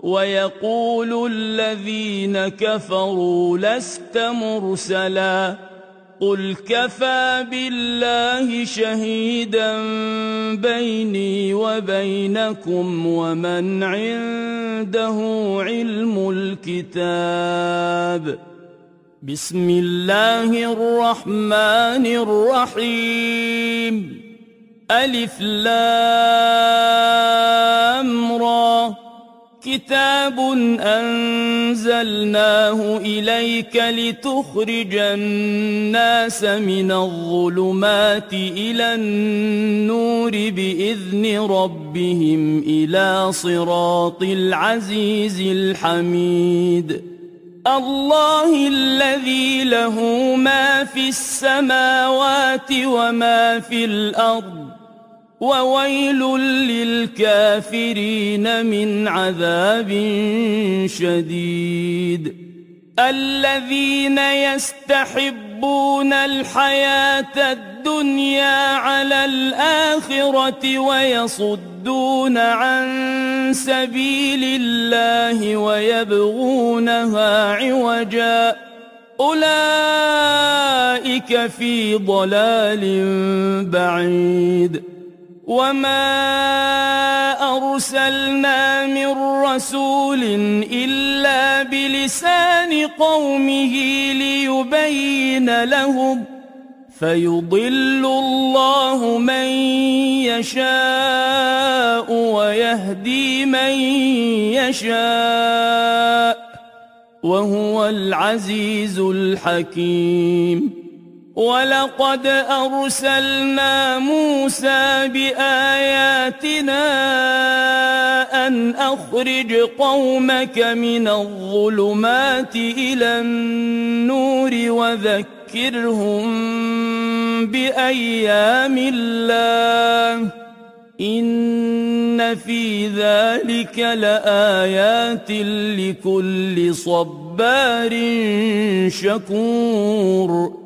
ويقول الذين كفروا لست مرسلا قل كفى بالله شهيدا بيني وبينكم ومن عنده علم الكتاب. بسم الله الرحمن الرحيم. ألف لام را كتاب أنزلناه إليك لتخرج الناس من الظلمات إلى النور بإذن ربهم إلى صراط العزيز الحميد. الله الذي له ما في السماوات وما في الأرض وويل للكافرين من عذاب شديد. الذين يستحبون الحياة الدنيا على الآخرة ويصدون عن سبيل الله ويبغونها عوجا أولئك في ضلال بعيد. وما أرسلنا من رسول إلا بلسان قومه ليبين لهم فيضل الله من يشاء ويهدي من يشاء وهو العزيز الحكيم. ولقد أرسلنا موسى بآياتنا أن أخرج قومك من الظلمات إلى النور وذكرهم بأيام الله إن في ذلك لآيات لكل صبار شكور.